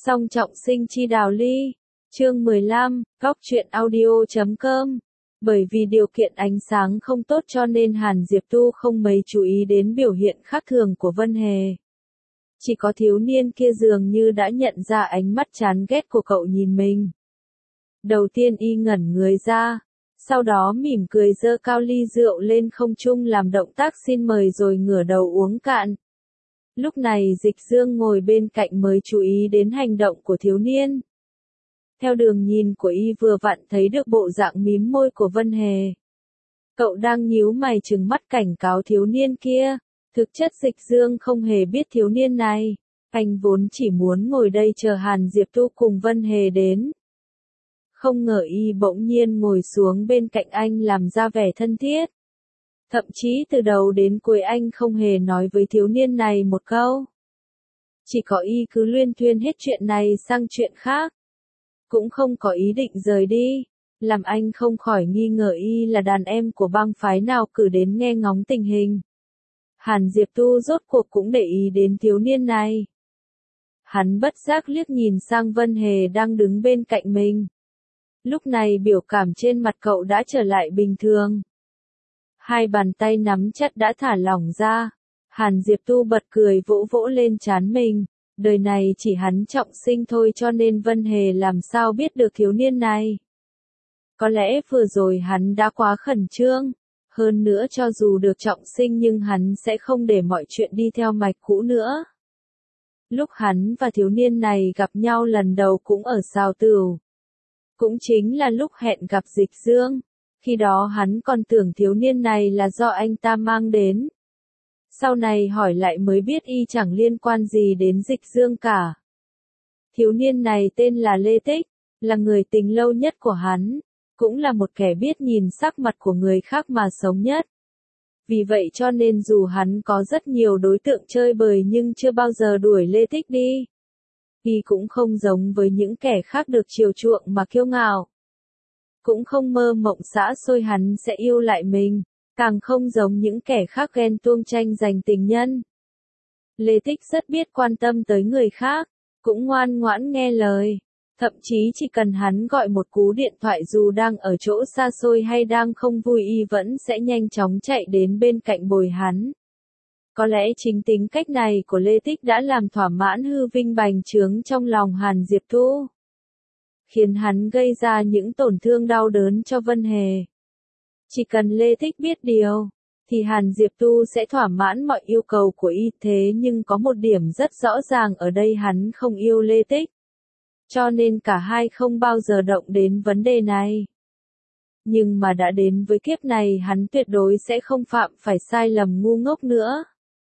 Song trọng sinh chi đào ly. Chương 15, góc truyện audio.com. Bởi vì điều kiện ánh sáng không tốt cho nên Hàn Diệp Tu không mấy chú ý đến biểu hiện khác thường của Vân Hề. Chỉ có thiếu niên kia dường như đã nhận ra ánh mắt chán ghét của cậu nhìn mình. Đầu tiên y ngẩn người ra, sau đó mỉm cười giơ cao ly rượu lên không trung làm động tác xin mời rồi ngửa đầu uống cạn. Lúc này Dịch Dương ngồi bên cạnh mới chú ý đến hành động của thiếu niên. Theo đường nhìn của y vừa vặn thấy được bộ dạng mím môi của Vân Hề. Cậu đang nhíu mày trừng mắt cảnh cáo thiếu niên kia. Thực chất Dịch Dương không hề biết thiếu niên này. Anh vốn chỉ muốn ngồi đây chờ Hàn Diệp Tu cùng Vân Hề đến. Không ngờ y bỗng nhiên ngồi xuống bên cạnh anh làm ra vẻ thân thiết. Thậm chí từ đầu đến cuối anh không hề nói với thiếu niên này một câu. Chỉ có y cứ luyên thuyên hết chuyện này sang chuyện khác. Cũng không có ý định rời đi, làm anh không khỏi nghi ngờ y là đàn em của bang phái nào cử đến nghe ngóng tình hình. Hàn Diệp Tu rốt cuộc cũng để ý đến thiếu niên này. Hắn bất giác liếc nhìn sang Vân Hề đang đứng bên cạnh mình. Lúc này biểu cảm trên mặt cậu đã trở lại bình thường. Hai bàn tay nắm chặt đã thả lỏng ra. Hàn Diệp Tu bật cười vỗ vỗ lên trán mình. Đời này chỉ hắn trọng sinh thôi cho nên Vân Hề làm sao biết được thiếu niên này. Có lẽ vừa rồi hắn đã quá khẩn trương. Hơn nữa cho dù được trọng sinh nhưng hắn sẽ không để mọi chuyện đi theo mạch cũ nữa. Lúc hắn và thiếu niên này gặp nhau lần đầu cũng ở Sào Tửu. Cũng chính là lúc hẹn gặp Dịch Dương. Khi đó hắn còn tưởng thiếu niên này là do anh ta mang đến. Sau này hỏi lại mới biết y chẳng liên quan gì đến Dịch Dương cả. Thiếu niên này tên là Lê Tích, là người tình lâu nhất của hắn, cũng là một kẻ biết nhìn sắc mặt của người khác mà sống nhất. Vì vậy cho nên dù hắn có rất nhiều đối tượng chơi bời nhưng chưa bao giờ đuổi Lê Tích đi. Y cũng không giống với những kẻ khác được chiều chuộng mà kiêu ngạo. Cũng không mơ mộng xã xôi hắn sẽ yêu lại mình. Càng không giống những kẻ khác ghen tuông tranh giành tình nhân. Lê Tích rất biết quan tâm tới người khác, cũng ngoan ngoãn nghe lời. Thậm chí chỉ cần hắn gọi một cú điện thoại dù đang ở chỗ xa xôi hay đang không vui y vẫn sẽ nhanh chóng chạy đến bên cạnh bồi hắn. Có lẽ chính tính cách này của Lê Tích đã làm thỏa mãn hư vinh bành trướng trong lòng Hàn Diệp Tu. Khiến hắn gây ra những tổn thương đau đớn cho Vân Hề. Chỉ cần Lê Tích biết điều, thì Hàn Diệp Tu sẽ thỏa mãn mọi yêu cầu của y thế nhưng có một điểm rất rõ ràng ở đây hắn không yêu Lê Tích. Cho nên cả hai không bao giờ động đến vấn đề này. Nhưng mà đã đến với kiếp này hắn tuyệt đối sẽ không phạm phải sai lầm ngu ngốc nữa.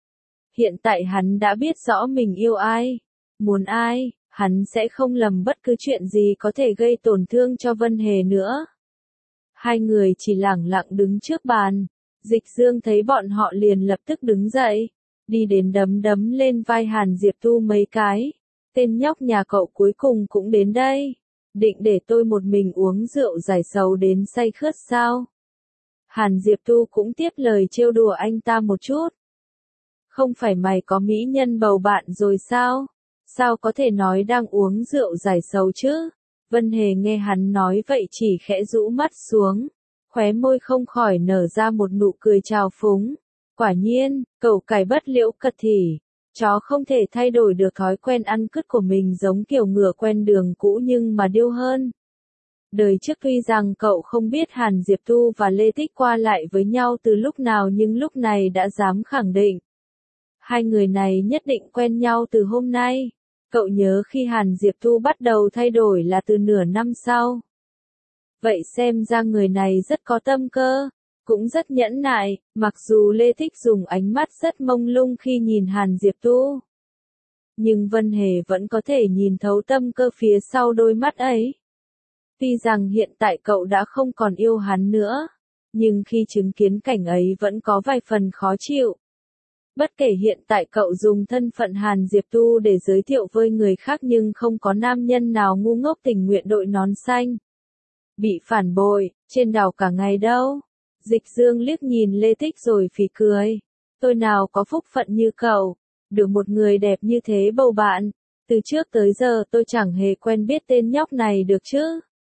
Hiện tại hắn đã biết rõ mình yêu ai, muốn ai, hắn sẽ không lầm bất cứ chuyện gì có thể gây tổn thương cho Vân Hề nữa. Hai người chỉ lẳng lặng đứng trước bàn. Dịch Dương thấy bọn họ liền lập tức đứng dậy. Đi đến đấm đấm lên vai Hàn Diệp Tu mấy cái. Tên nhóc nhà cậu cuối cùng cũng đến đây. Định để tôi một mình uống rượu giải sầu đến say khướt sao? Hàn Diệp Tu cũng tiếp lời trêu đùa anh ta một chút. Không phải mày có mỹ nhân bầu bạn rồi sao? Sao có thể nói đang uống rượu giải sầu chứ? Vân Hề nghe hắn nói vậy chỉ khẽ rũ mắt xuống, khóe môi không khỏi nở ra một nụ cười trào phúng. Quả nhiên, cậu cải bất liễu cật thì, chó không thể thay đổi được thói quen ăn cứt của mình giống kiểu ngựa quen đường cũ nhưng mà điêu hơn. Đời trước tuy rằng cậu không biết Hàn Diệp Tu và Lê Tích qua lại với nhau từ lúc nào nhưng lúc này đã dám khẳng định. Hai người này nhất định quen nhau từ hôm nay. Cậu nhớ khi Hàn Diệp Tu bắt đầu thay đổi là từ nửa năm sau. Vậy xem ra người này rất có tâm cơ, cũng rất nhẫn nại, mặc dù Lê Tích dùng ánh mắt rất mông lung khi nhìn Hàn Diệp Tu. Nhưng Vân Hề vẫn có thể nhìn thấu tâm cơ phía sau đôi mắt ấy. Tuy rằng hiện tại cậu đã không còn yêu hắn nữa, nhưng khi chứng kiến cảnh ấy vẫn có vài phần khó chịu. Bất kể hiện tại cậu dùng thân phận Hàn Diệp Tu để giới thiệu với người khác nhưng không có nam nhân nào ngu ngốc tình nguyện đội nón xanh. Bị phản bội, trên đảo cả ngày đâu. Dịch Dương liếc nhìn Lê Tích rồi phì cười. Tôi nào có phúc phận như cậu, được một người đẹp như thế bầu bạn. Từ trước tới giờ tôi chẳng hề quen biết tên nhóc này được chứ.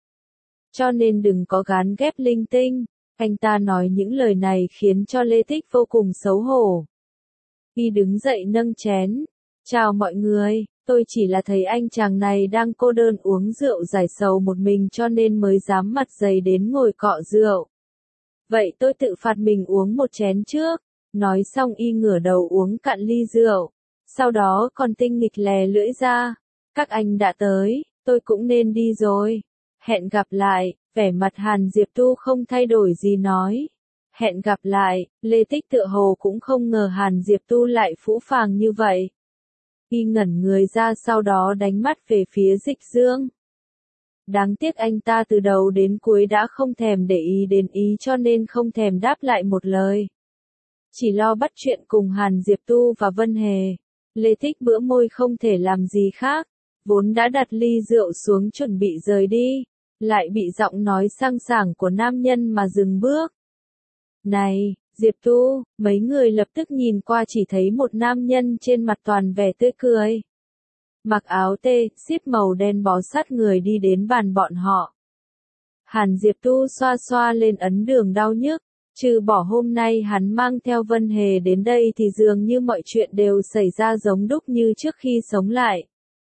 Cho nên đừng có gán ghép linh tinh. Anh ta nói những lời này khiến cho Lê Tích vô cùng xấu hổ. Y đứng dậy nâng chén. Chào mọi người, tôi chỉ là thấy anh chàng này đang cô đơn uống rượu giải sầu một mình cho nên mới dám mặt dày đến ngồi cọ rượu. Vậy tôi tự phạt mình uống một chén trước. Nói xong y ngửa đầu uống cạn ly rượu. Sau đó còn tinh nghịch lè lưỡi ra. Các anh đã tới, tôi cũng nên đi rồi. Hẹn gặp lại, vẻ mặt Hàn Diệp Tu không thay đổi gì nói. Hẹn gặp lại, Lê Tích tựa hồ cũng không ngờ Hàn Diệp Tu lại phũ phàng như vậy. Y ngẩn người ra sau đó đánh mắt về phía Dịch Dương. Đáng tiếc anh ta từ đầu đến cuối đã không thèm để ý đến ý cho nên không thèm đáp lại một lời. Chỉ lo bắt chuyện cùng Hàn Diệp Tu và Vân Hề. Lê Tích bữa môi không thể làm gì khác, vốn đã đặt ly rượu xuống chuẩn bị rời đi, lại bị giọng nói sang sảng của nam nhân mà dừng bước. Này, Diệp Tu, mấy người lập tức nhìn qua chỉ thấy một nam nhân trên mặt toàn vẻ tươi cười. Mặc áo tê, xíp màu đen bó sát người đi đến bàn bọn họ. Hàn Diệp Tu xoa xoa lên ấn đường đau nhức. Trừ bỏ hôm nay hắn mang theo Vân Hề đến đây thì dường như mọi chuyện đều xảy ra giống đúc như trước khi sống lại.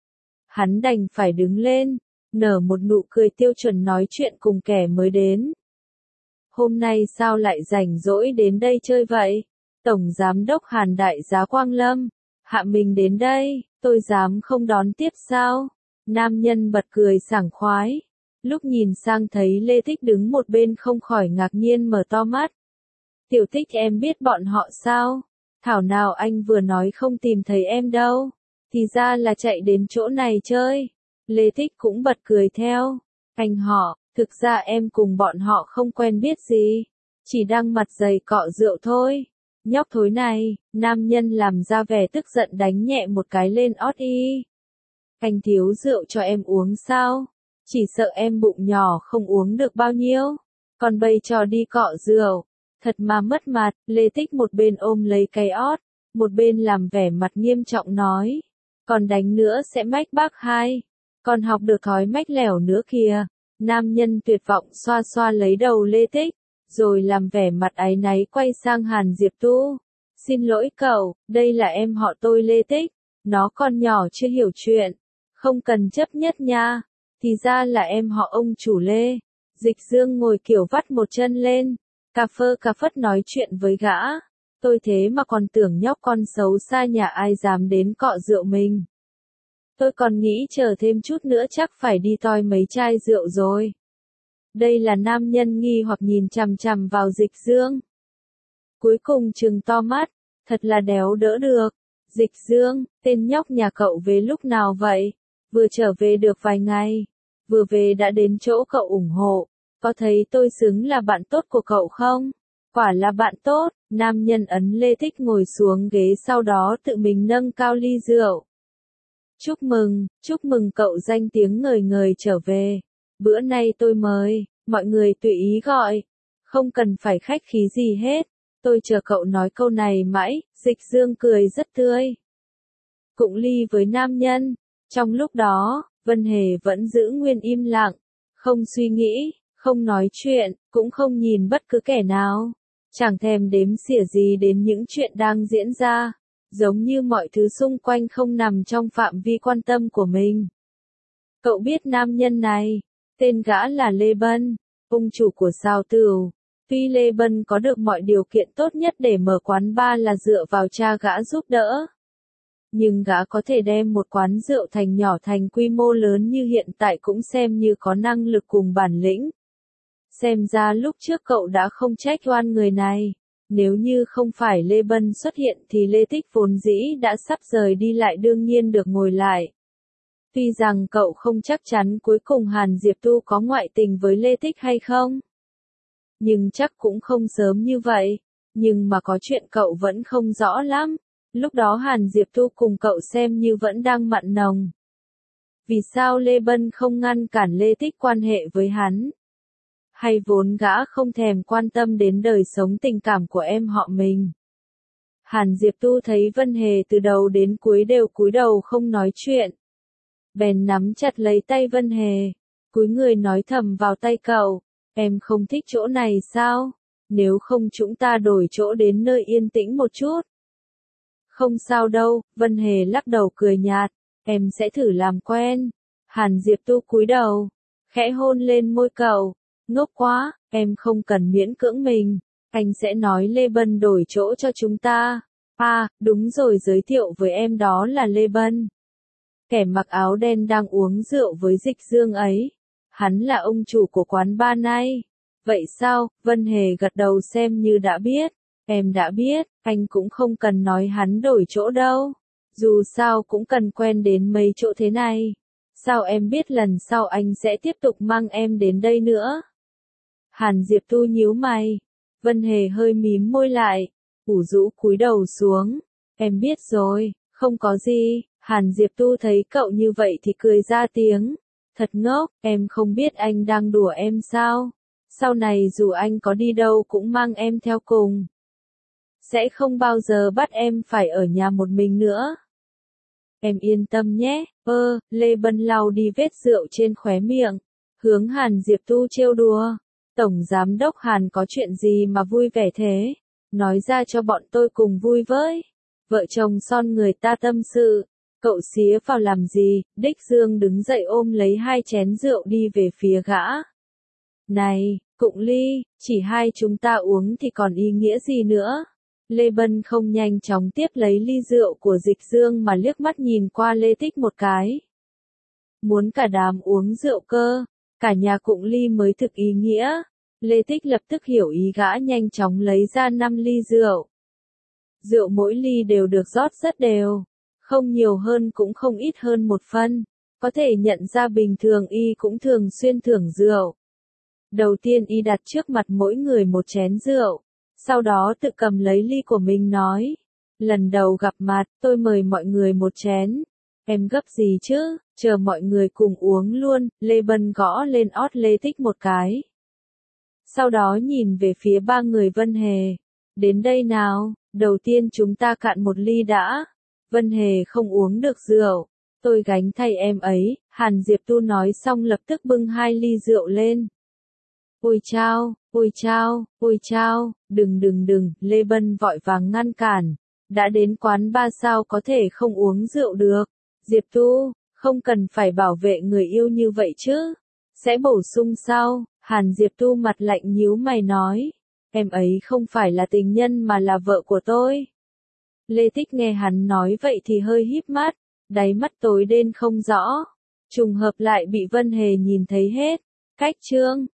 Hắn đành phải đứng lên, nở một nụ cười tiêu chuẩn nói chuyện cùng kẻ mới đến. Hôm nay sao lại rảnh rỗi đến đây chơi vậy? Tổng Giám đốc Hàn Đại giá Quang Lâm, hạ mình đến đây, tôi dám không đón tiếp sao? Nam nhân bật cười sảng khoái. Lúc nhìn sang thấy Lê Tích đứng một bên không khỏi ngạc nhiên mở to mắt. Tiểu Tích em biết bọn họ sao? Thảo nào anh vừa nói không tìm thấy em đâu. Thì ra là chạy đến chỗ này chơi. Lê Tích cũng bật cười theo. Anh họ, thực ra em cùng bọn họ không quen biết gì. Chỉ đang mặt dày cọ rượu thôi. Nhóc thối này, nam nhân làm ra vẻ tức giận đánh nhẹ một cái lên ót y. Anh thiếu rượu cho em uống sao? Chỉ sợ em bụng nhỏ không uống được bao nhiêu. Còn bây cho đi cọ rượu. Thật mà mất mặt, Lê Tích một bên ôm lấy cái ót, một bên làm vẻ mặt nghiêm trọng nói. Còn đánh nữa sẽ mách bác hai. Còn học được thói mách lẻo nữa kìa. Nam nhân tuyệt vọng xoa xoa lấy đầu Lê Tích, rồi làm vẻ mặt áy náy quay sang Hàn Diệp Tu. Xin lỗi cậu, đây là em họ tôi Lê Tích. Nó còn nhỏ chưa hiểu chuyện. Không cần chấp nhất nha. Thì ra là em họ ông chủ Lê. Dịch Dương ngồi kiểu vắt một chân lên. Cà phơ cà phất nói chuyện với gã. Tôi thế mà còn tưởng nhóc con xấu xa nhà ai dám đến cọ rượu mình. Tôi còn nghĩ chờ thêm chút nữa chắc phải đi toi mấy chai rượu rồi. Đây là nam nhân nghi hoặc nhìn chằm chằm vào Dịch Dương. Cuối cùng trừng to mắt, thật là đéo đỡ được. Dịch Dương, tên nhóc nhà cậu về lúc nào vậy? Vừa trở về được vài ngày. Vừa về đã đến chỗ cậu ủng hộ. Có thấy tôi xứng là bạn tốt của cậu không? Quả là bạn tốt. Nam nhân ấn Lê Tích ngồi xuống ghế sau đó tự mình nâng cao ly rượu. Chúc mừng cậu danh tiếng ngời ngời trở về. Bữa nay tôi mời, mọi người tùy ý gọi. Không cần phải khách khí gì hết. Tôi chờ cậu nói câu này mãi. Dịch Dương cười rất tươi. Cụng ly với nam nhân. Trong lúc đó, Vân Hề vẫn giữ nguyên im lặng. Không suy nghĩ, không nói chuyện, cũng không nhìn bất cứ kẻ nào. Chẳng thèm đếm xỉa gì đến những chuyện đang diễn ra. Giống như mọi thứ xung quanh không nằm trong phạm vi quan tâm của mình. Cậu biết nam nhân này, tên gã là Lê Bân, ông chủ của Sao Tửu. Tuy Lê Bân có được mọi điều kiện tốt nhất để mở quán bar là dựa vào cha gã giúp đỡ. Nhưng gã có thể đem một quán rượu thành nhỏ thành quy mô lớn như hiện tại cũng xem như có năng lực cùng bản lĩnh. Xem ra lúc trước cậu đã không trách oan người này. Nếu như không phải Lê Bân xuất hiện thì Lê Tích vốn dĩ đã sắp rời đi lại đương nhiên được ngồi lại. Tuy rằng cậu không chắc chắn cuối cùng Hàn Diệp Tu có ngoại tình với Lê Tích hay không. Nhưng chắc cũng không sớm như vậy. Nhưng mà có chuyện cậu vẫn không rõ lắm. Lúc đó Hàn Diệp Tu cùng cậu xem như vẫn đang mặn nồng. Vì sao Lê Bân không ngăn cản Lê Tích quan hệ với hắn? Hay vốn gã không thèm quan tâm đến đời sống tình cảm của em họ mình? Hàn Diệp Tu thấy Vân Hề từ đầu đến cuối đều cúi đầu không nói chuyện. bèn nắm chặt lấy tay Vân Hề, cúi người nói thầm vào tay cậu, em không thích chỗ này sao? Nếu không chúng ta đổi chỗ đến nơi yên tĩnh một chút. Không sao đâu, Vân Hề lắc đầu cười nhạt, em sẽ thử làm quen. Hàn Diệp Tu cúi đầu, khẽ hôn lên môi cậu, ngốc quá, em không cần miễn cưỡng mình, anh sẽ nói Lê Bân đổi chỗ cho chúng ta. À, đúng rồi, giới thiệu với em, đó là Lê Bân. Kẻ mặc áo đen đang uống rượu với Dịch Dương ấy. Hắn là ông chủ của quán bar này. Vậy sao? Vân Hề gật đầu xem như đã biết. Em đã biết, anh cũng không cần nói hắn đổi chỗ đâu. Dù sao cũng cần quen đến mấy chỗ thế này. Sao em biết lần sau anh sẽ tiếp tục mang em đến đây nữa? Hàn Diệp Tu nhíu mày. Vân Hề hơi mím môi lại, ủ rũ cúi đầu xuống. Em biết rồi, không có gì. Hàn Diệp Tu thấy cậu như vậy thì cười ra tiếng. Thật ngốc, em không biết anh đang đùa em sao? Sau này dù anh có đi đâu cũng mang em theo cùng. Sẽ không bao giờ bắt em phải ở nhà một mình nữa. Em yên tâm nhé. Lê Bân lau đi vết rượu trên khóe miệng, hướng Hàn Diệp Tu trêu đùa. Tổng giám đốc Hàn có chuyện gì mà vui vẻ thế? Nói ra cho bọn tôi cùng vui với. Vợ chồng son người ta tâm sự. Cậu xía vào làm gì? Đích Dương đứng dậy ôm lấy 2 chén rượu đi về phía gã. Này, Cụng Ly, chỉ hai chúng ta uống thì còn ý nghĩa gì nữa? Lê Bân không nhanh chóng tiếp lấy ly rượu của Dịch Dương mà liếc mắt nhìn qua Lê Tích một cái. Muốn cả đám uống rượu cơ, cả nhà Cụng Ly mới thực ý nghĩa. Lê Tích lập tức hiểu ý gã, nhanh chóng lấy ra 5 ly rượu. Rượu mỗi ly đều được rót rất đều, không nhiều hơn cũng không ít hơn một phân. Có thể nhận ra bình thường y cũng thường xuyên thưởng rượu. Đầu tiên y đặt trước mặt mỗi người một chén rượu, sau đó tự cầm lấy ly của mình nói. Lần đầu gặp mặt, tôi mời mọi người một chén. Em gấp gì chứ, chờ mọi người cùng uống luôn. Lê Bân gõ lên ót Lê Tích một cái. Sau đó nhìn về phía 3 người Vân Hề. Đến đây nào, đầu tiên chúng ta cạn một ly đã. Vân Hề không uống được rượu, tôi gánh thay em ấy. Hàn Diệp Tu nói xong lập tức bưng 2 ly rượu lên. Ôi chao, ôi chao, ôi chao, đừng, Lê Bân vội vàng ngăn cản. Đã đến quán bar sao có thể không uống rượu được. Diệp Tu, không cần phải bảo vệ người yêu như vậy chứ. Sẽ bổ sung sao? Hàn Diệp Tu mặt lạnh nhíu mày nói. Em ấy không phải là tình nhân mà là vợ của tôi. Lê Tích nghe hắn nói vậy thì hơi híp mắt, đáy mắt tối đen không rõ. Trùng hợp lại bị Vân Hề nhìn thấy hết. Cách chương